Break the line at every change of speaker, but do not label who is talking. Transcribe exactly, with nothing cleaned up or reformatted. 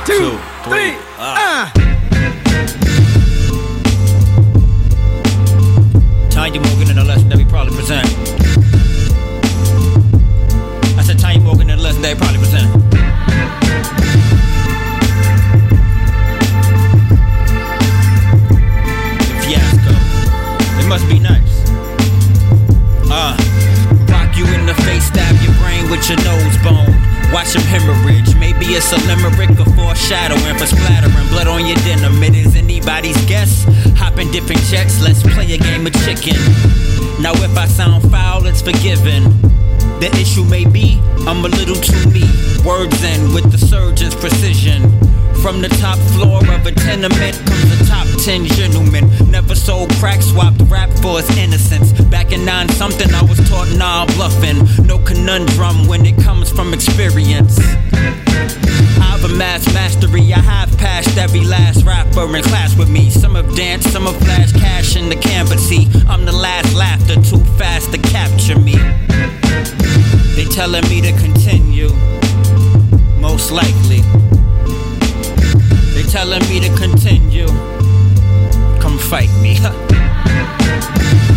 two, three, uh. Tanya Morgan and the legendary probably present. I said Tanya Morgan and the legendary probably present. The fiasco. It must be nice. Uh, rock you in the face, stab your brain with your nose bone. Watch him hemorrhage. Maybe it's a limerick or foreshadowing for splattering blood on your denim. It is anybody's guess. Hop in different jets, let's play a game of chicken. Now if I sound foul, it's forgiven. The issue may be, I'm a little too me. Words in with the surgeon's precision. From the top floor of a tenement comes a top ten gentleman. Never sold crack, swapped rap for his innocence. Back in nine something, I was taught nah bluffing. No conundrum when it comes from experience. I've amassed mastery, I have passed every last rapper in class with me. Some have danced, some have flashed cash in the can, but see, I'm the last laughter, too fast to capture me. They telling me to continue, most likely. They telling me to continue, come fight me.